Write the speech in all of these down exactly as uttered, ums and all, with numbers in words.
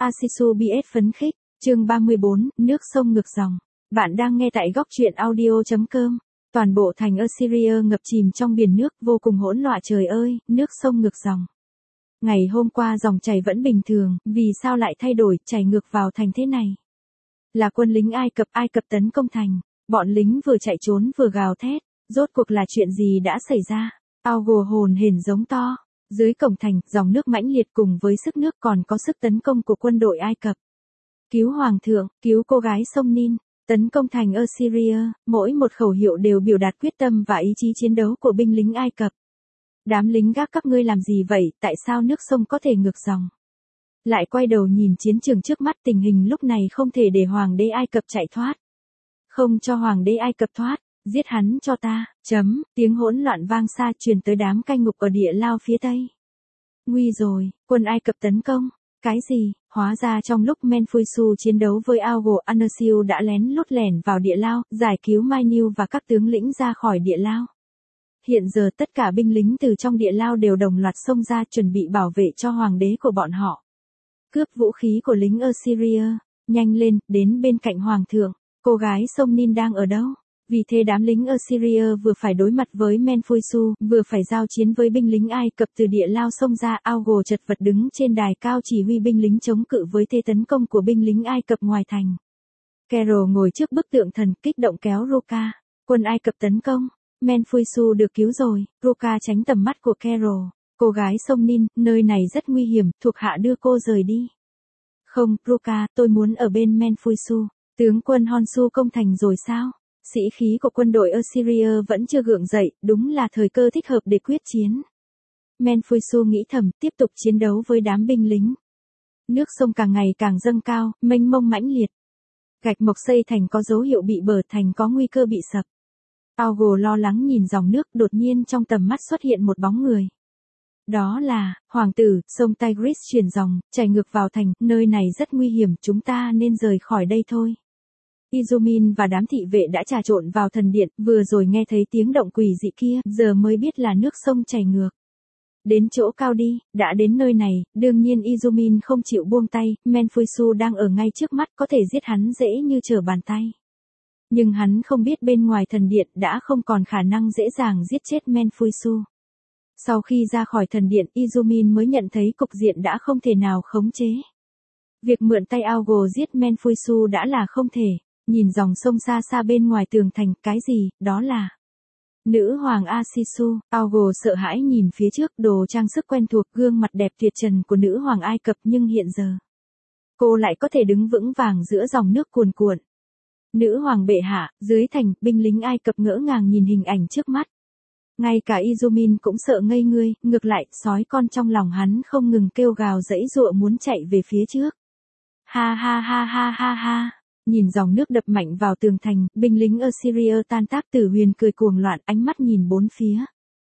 Asisu bê ét phấn khích, chương ba mươi bốn, nước sông ngược dòng. Bạn đang nghe tại góc truyện audio chấm com. Toàn bộ thành Assyria ngập chìm trong biển nước vô cùng hỗn loạn, trời ơi, nước sông ngược dòng. Ngày hôm qua dòng chảy vẫn bình thường, vì sao lại thay đổi, chảy ngược vào thành thế này? Là quân lính Ai Cập, Ai Cập tấn công thành. Bọn lính vừa chạy trốn vừa gào thét. Rốt cuộc là chuyện gì đã xảy ra? Augo hồn hển giống to. Dưới cổng thành, dòng nước mãnh liệt cùng với sức nước còn có sức tấn công của quân đội Ai Cập. Cứu hoàng thượng, cứu cô gái sông Nin, tấn công thành Assyria, mỗi một khẩu hiệu đều biểu đạt quyết tâm và ý chí chiến đấu của binh lính Ai Cập. Đám lính gác các ngươi làm gì vậy, tại sao nước sông có thể ngược dòng? Lại quay đầu nhìn chiến trường trước mắt, tình hình lúc này không thể để hoàng đế Ai Cập chạy thoát. Không cho hoàng đế Ai Cập thoát, giết hắn cho ta, chấm, tiếng hỗn loạn vang xa truyền tới đám cai ngục ở địa lao phía tây. Nguy rồi, quân Ai Cập tấn công, cái gì, hóa ra trong lúc Menfuisu chiến đấu với Augo, Anasiu đã lén lút lẻn vào địa lao, giải cứu Mai Niu và các tướng lĩnh ra khỏi địa lao. Hiện giờ tất cả binh lính từ trong địa lao đều đồng loạt xông ra chuẩn bị bảo vệ cho hoàng đế của bọn họ. Cướp vũ khí của lính Assyria, nhanh lên, đến bên cạnh hoàng thượng, cô gái sông Nin đang ở đâu? Vì thế đám lính Assyria vừa phải đối mặt với Menfuisu, vừa phải giao chiến với binh lính Ai Cập từ địa lao xông ra. Augo chật vật đứng trên đài cao chỉ huy binh lính chống cự với thế tấn công của binh lính Ai Cập ngoài thành. Carol ngồi trước bức tượng thần kích động kéo Ruka. Quân Ai Cập tấn công. Menfuisu được cứu rồi. Ruka tránh tầm mắt của Carol. Cô gái sông Nin, nơi này rất nguy hiểm, thuộc hạ đưa cô rời đi. Không, Ruka, tôi muốn ở bên Menfuisu. Tướng quân Honsu công thành rồi sao? Sĩ khí của quân đội Assyria vẫn chưa gượng dậy, đúng là thời cơ thích hợp để quyết chiến. Menfuisu nghĩ thầm, tiếp tục chiến đấu với đám binh lính. Nước sông càng ngày càng dâng cao, mênh mông mãnh liệt. Gạch mộc xây thành có dấu hiệu bị bờ, thành có nguy cơ bị sập. Augo lo lắng nhìn dòng nước, đột nhiên trong tầm mắt xuất hiện một bóng người. Đó là, hoàng tử, sông Tigris chuyển dòng, chảy ngược vào thành, nơi này rất nguy hiểm, chúng ta nên rời khỏi đây thôi. Izumin và đám thị vệ đã trà trộn vào thần điện, vừa rồi nghe thấy tiếng động quỷ dị kia, giờ mới biết là nước sông chảy ngược. Đến chỗ cao đi, đã đến nơi này, đương nhiên Izumin không chịu buông tay, Menfuisu đang ở ngay trước mắt, có thể giết hắn dễ như trở bàn tay. Nhưng hắn không biết bên ngoài thần điện đã không còn khả năng dễ dàng giết chết Menfuisu. Sau khi ra khỏi thần điện, Izumin mới nhận thấy cục diện đã không thể nào khống chế. Việc mượn tay Augo giết Menfuisu đã là không thể. Nhìn dòng sông xa xa bên ngoài tường thành, cái gì, đó là nữ hoàng Asisu. Augo sợ hãi nhìn phía trước, đồ trang sức quen thuộc, gương mặt đẹp tuyệt trần của nữ hoàng Ai Cập, nhưng hiện giờ cô lại có thể đứng vững vàng giữa dòng nước cuồn cuộn. Nữ hoàng bệ hạ, dưới thành, binh lính Ai Cập ngỡ ngàng nhìn hình ảnh trước mắt. Ngay cả Izumin cũng sợ ngây người, ngược lại, sói con trong lòng hắn không ngừng kêu gào giãy giụa muốn chạy về phía trước. Ha ha ha ha ha ha. Nhìn dòng nước đập mạnh vào tường thành, binh lính Assyria tan tác, Tử Huyền cười cuồng loạn, ánh mắt nhìn bốn phía.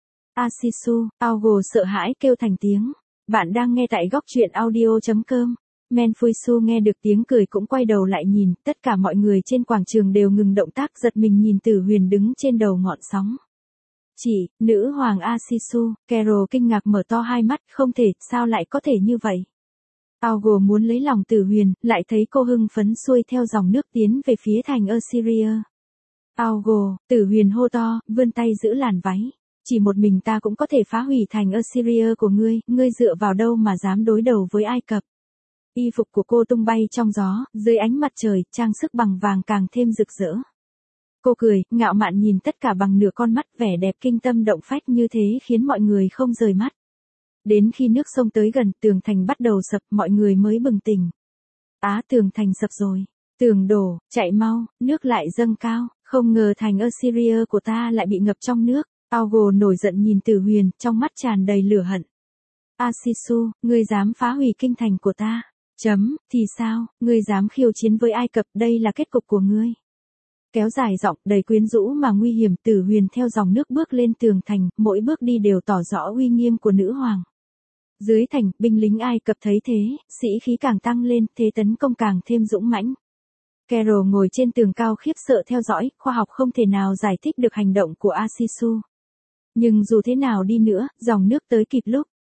Asisu, Augo sợ hãi kêu thành tiếng. Bạn đang nghe tại góc truyện audio chấm com. Menfuisu nghe được tiếng cười cũng quay đầu lại nhìn, tất cả mọi người trên quảng trường đều ngừng động tác, giật mình nhìn Tử Huyền đứng trên đầu ngọn sóng. Chỉ, nữ hoàng Asisu, Carol kinh ngạc mở to hai mắt, không thể, sao lại có thể như vậy? Augo muốn lấy lòng Tử Huyền, lại thấy cô hưng phấn xuôi theo dòng nước tiến về phía thành Assyria. Augo, Tử Huyền hô to, vươn tay giữ làn váy. Chỉ một mình ta cũng có thể phá hủy thành Assyria của ngươi, ngươi dựa vào đâu mà dám đối đầu với Ai Cập? Y phục của cô tung bay trong gió, dưới ánh mặt trời, trang sức bằng vàng càng thêm rực rỡ. Cô cười, ngạo mạn nhìn tất cả bằng nửa con mắt, vẻ đẹp kinh tâm động phách như thế khiến mọi người không rời mắt. Đến khi nước sông tới gần, tường thành bắt đầu sập, mọi người mới bừng tỉnh. Á, tường thành sập rồi. Tường đổ, chạy mau, nước lại dâng cao, không ngờ thành Assyria của ta lại bị ngập trong nước. Augo nổi giận nhìn Tử Huyền, trong mắt tràn đầy lửa hận. Asisu, ngươi dám phá hủy kinh thành của ta. Chấm, thì sao, ngươi dám khiêu chiến với Ai Cập, đây là kết cục của ngươi. Kéo dài giọng, đầy quyến rũ mà nguy hiểm, Tử Huyền theo dòng nước bước lên tường thành, mỗi bước đi đều tỏ rõ uy nghiêm của nữ hoàng. Dưới thành, binh lính Ai Cập thấy thế, sĩ khí càng tăng lên, thế tấn công càng thêm dũng mãnh. Carol ngồi trên tường cao khiếp sợ theo dõi, khoa học không thể nào giải thích được hành động của Asisu. Nhưng dù thế nào đi nữa, dòng nước tới kịp lúc.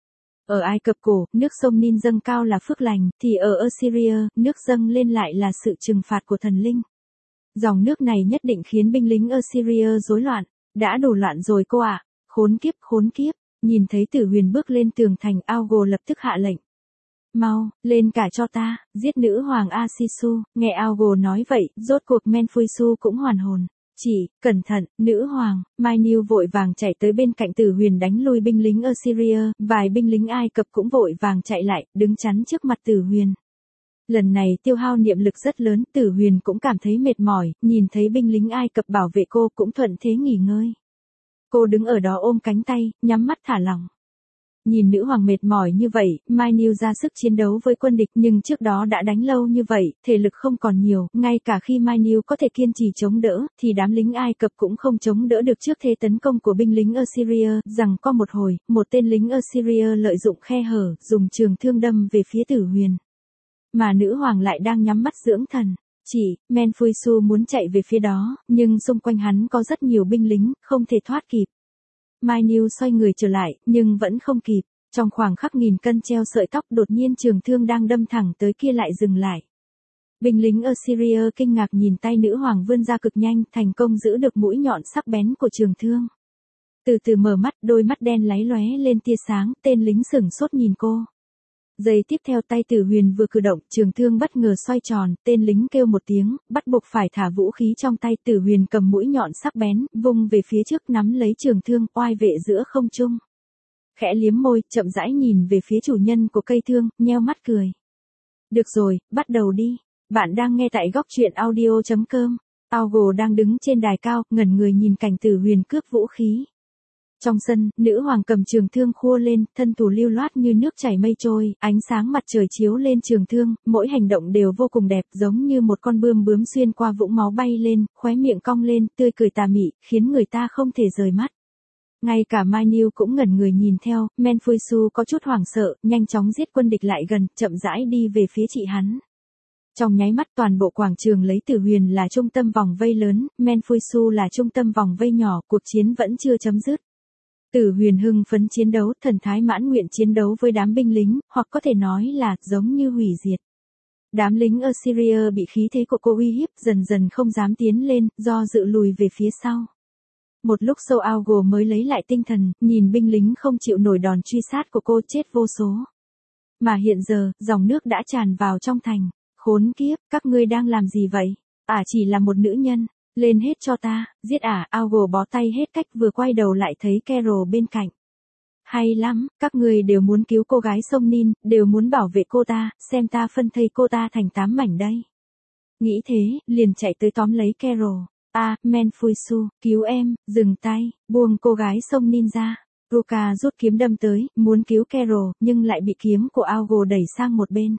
Ở Ai Cập cổ, nước sông Nin dâng cao là phước lành, thì ở Assyria, nước dâng lên lại là sự trừng phạt của thần linh. Dòng nước này nhất định khiến binh lính Assyria rối loạn. Đã đủ loạn rồi cô ạ. Khốn kiếp, khốn kiếp. Nhìn thấy Tử Huyền bước lên tường thành, Augo lập tức hạ lệnh. Mau, lên cả cho ta, giết nữ hoàng Asisu. Nghe Augo nói vậy, rốt cuộc Menfuisu cũng hoàn hồn. Chỉ, cẩn thận, nữ hoàng. Mai Niu vội vàng chạy tới bên cạnh Tử Huyền đánh lui binh lính Assyria, vài binh lính Ai Cập cũng vội vàng chạy lại, đứng chắn trước mặt Tử Huyền. Lần này tiêu hao niệm lực rất lớn, Tử Huyền cũng cảm thấy mệt mỏi, nhìn thấy binh lính Ai Cập bảo vệ cô cũng thuận thế nghỉ ngơi. Cô đứng ở đó ôm cánh tay, nhắm mắt thả lỏng. Nhìn nữ hoàng mệt mỏi như vậy, Mai Niu ra sức chiến đấu với quân địch, nhưng trước đó đã đánh lâu như vậy, thể lực không còn nhiều, ngay cả khi Mai Niu có thể kiên trì chống đỡ, thì đám lính Ai Cập cũng không chống đỡ được trước thế tấn công của binh lính Assyria, rằng có một hồi, một tên lính Assyria lợi dụng khe hở, dùng trường thương đâm về phía Tử Huyền. Mà nữ hoàng lại đang nhắm mắt dưỡng thần. Chỉ, Menfuisu muốn chạy về phía đó, nhưng xung quanh hắn có rất nhiều binh lính, không thể thoát kịp. Mai Niu xoay người trở lại, nhưng vẫn không kịp. Trong khoảng khắc nghìn cân treo sợi tóc, đột nhiên trường thương đang đâm thẳng tới kia lại dừng lại. Binh lính Assyria kinh ngạc nhìn tay nữ hoàng vươn ra cực nhanh, thành công giữ được mũi nhọn sắc bén của trường thương. Từ từ mở mắt, đôi mắt đen láy lóe lên tia sáng, tên lính sửng sốt nhìn cô. Giây tiếp theo tay Tử Huyền vừa cử động, trường thương bất ngờ xoay tròn, tên lính kêu một tiếng, bắt buộc phải thả vũ khí trong tay. Tử Huyền cầm mũi nhọn sắc bén, vung về phía trước nắm lấy trường thương, oai vệ giữa không trung. Khẽ liếm môi, chậm rãi nhìn về phía chủ nhân của cây thương, nheo mắt cười. Được rồi, bắt đầu đi. Bạn đang nghe tại góc truyện audio chấm com. Augo đang đứng trên đài cao, ngẩn người nhìn cảnh Tử Huyền cướp vũ khí. Trong sân, nữ hoàng cầm trường thương khua lên, thân thủ lưu loát như nước chảy mây trôi, ánh sáng mặt trời chiếu lên trường thương, mỗi hành động đều vô cùng đẹp, giống như một con bươm bướm xuyên qua vũng máu bay lên, khóe miệng cong lên, tươi cười tà mị, khiến người ta không thể rời mắt. Ngay cả Mai Niu cũng ngẩn người nhìn theo, Menfuisu có chút hoảng sợ, nhanh chóng giết quân địch lại gần, chậm rãi đi về phía chị hắn. Trong nháy mắt toàn bộ quảng trường lấy Tử Huyền là trung tâm vòng vây lớn, Menfuisu là trung tâm vòng vây nhỏ, cuộc chiến vẫn chưa chấm dứt. Tử Huyền hưng phấn chiến đấu, thần thái mãn nguyện chiến đấu với đám binh lính, hoặc có thể nói là giống như hủy diệt. Đám lính Assyria bị khí thế của cô uy hiếp, dần dần không dám tiến lên, do dự lùi về phía sau. Một lúc sau Augo mới lấy lại tinh thần, nhìn binh lính không chịu nổi đòn truy sát của cô chết vô số. Mà hiện giờ, dòng nước đã tràn vào trong thành. Khốn kiếp, các ngươi đang làm gì vậy? À chỉ là một nữ nhân. Lên hết cho ta, giết ả, à, Augo bó tay hết cách, vừa quay đầu lại thấy Carol bên cạnh. Hay lắm, các người đều muốn cứu cô gái sông Nin, đều muốn bảo vệ cô ta, xem ta phân thây cô ta thành tám mảnh đây. Nghĩ thế, liền chạy tới tóm lấy Carol. À, Menfuisu, cứu em, dừng tay, buông cô gái sông Nin ra. Ruka rút kiếm đâm tới, muốn cứu Carol, nhưng lại bị kiếm của Augo đẩy sang một bên.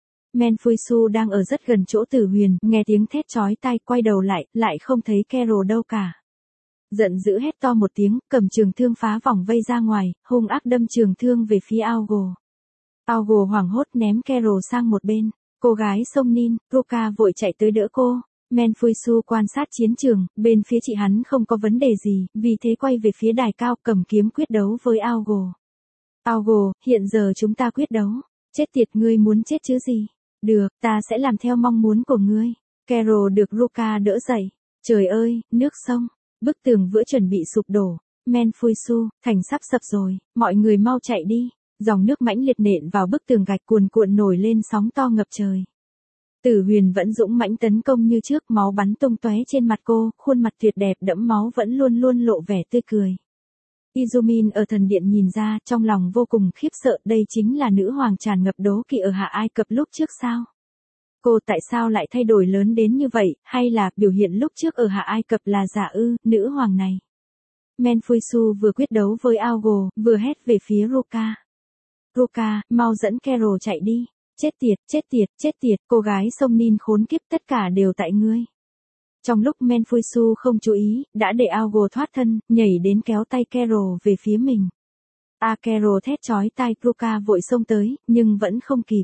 Menfuisu đang ở rất gần chỗ Tử Huyền, nghe tiếng thét chói tai, quay đầu lại, lại không thấy Carol đâu cả. Giận dữ hét to một tiếng, cầm trường thương phá vòng vây ra ngoài, hung ác đâm trường thương về phía Augo. Augo hoảng hốt ném Carol sang một bên. Cô gái sông Nin, Ruka vội chạy tới đỡ cô. Menfuisu quan sát chiến trường, bên phía chị hắn không có vấn đề gì, vì thế quay về phía đài cao, cầm kiếm quyết đấu với Augo. Augo, hiện giờ chúng ta quyết đấu. Chết tiệt, ngươi muốn chết chứ gì? Được, ta sẽ làm theo mong muốn của ngươi. Carol được Ruka đỡ dậy. Trời ơi, nước sông. Bức tường vữa chuẩn bị sụp đổ. Menfuisu, thành sắp sập rồi, mọi người mau chạy đi. Dòng nước mãnh liệt nện vào bức tường gạch, cuồn cuộn nổi lên sóng to ngập trời. Tử Huyền vẫn dũng mãnh tấn công như trước, máu bắn tung tóe trên mặt cô, khuôn mặt tuyệt đẹp đẫm máu vẫn luôn luôn lộ vẻ tươi cười. Izumin ở thần điện nhìn ra, trong lòng vô cùng khiếp sợ, đây chính là nữ hoàng tràn ngập đố kỵ ở Hạ Ai Cập lúc trước sao? Cô tại sao lại thay đổi lớn đến như vậy, hay là biểu hiện lúc trước ở Hạ Ai Cập là giả ư, nữ hoàng này? Menfuisu vừa quyết đấu với Augo, vừa hét về phía Ruka. Ruka, mau dẫn Carol chạy đi. Chết tiệt, chết tiệt, chết tiệt, cô gái sông Nin khốn kiếp, tất cả đều tại ngươi. Trong lúc Menfuisu không chú ý, đã để Augo thoát thân, nhảy đến kéo tay Carol về phía mình. A Carol thét chói tai, Ruka vội xông tới, nhưng vẫn không kịp.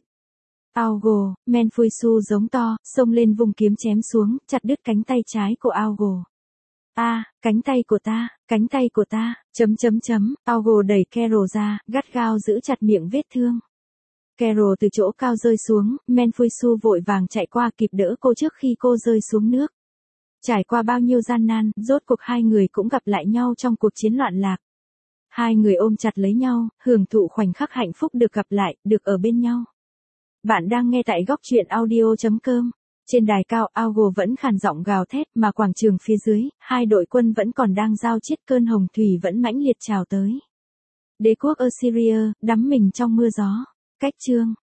Augo, Menfuisu giống to, xông lên vùng kiếm chém xuống, chặt đứt cánh tay trái của Augo. A, cánh tay của ta, cánh tay của ta, chấm chấm chấm, Augo đẩy Carol ra, gắt gao giữ chặt miệng vết thương. Carol từ chỗ cao rơi xuống, Manfuisu vội vàng chạy qua kịp đỡ cô trước khi cô rơi xuống nước. Trải qua bao nhiêu gian nan, rốt cuộc hai người cũng gặp lại nhau trong cuộc chiến loạn lạc. Hai người ôm chặt lấy nhau, hưởng thụ khoảnh khắc hạnh phúc được gặp lại, được ở bên nhau. Bạn đang nghe tại góc truyện audio chấm com. Trên đài cao, Augo vẫn khàn giọng gào thét, mà quảng trường phía dưới, hai đội quân vẫn còn đang giao chiết, cơn hồng thủy vẫn mãnh liệt trào tới. Đế quốc Assyria, đắm mình trong mưa gió. Cách chương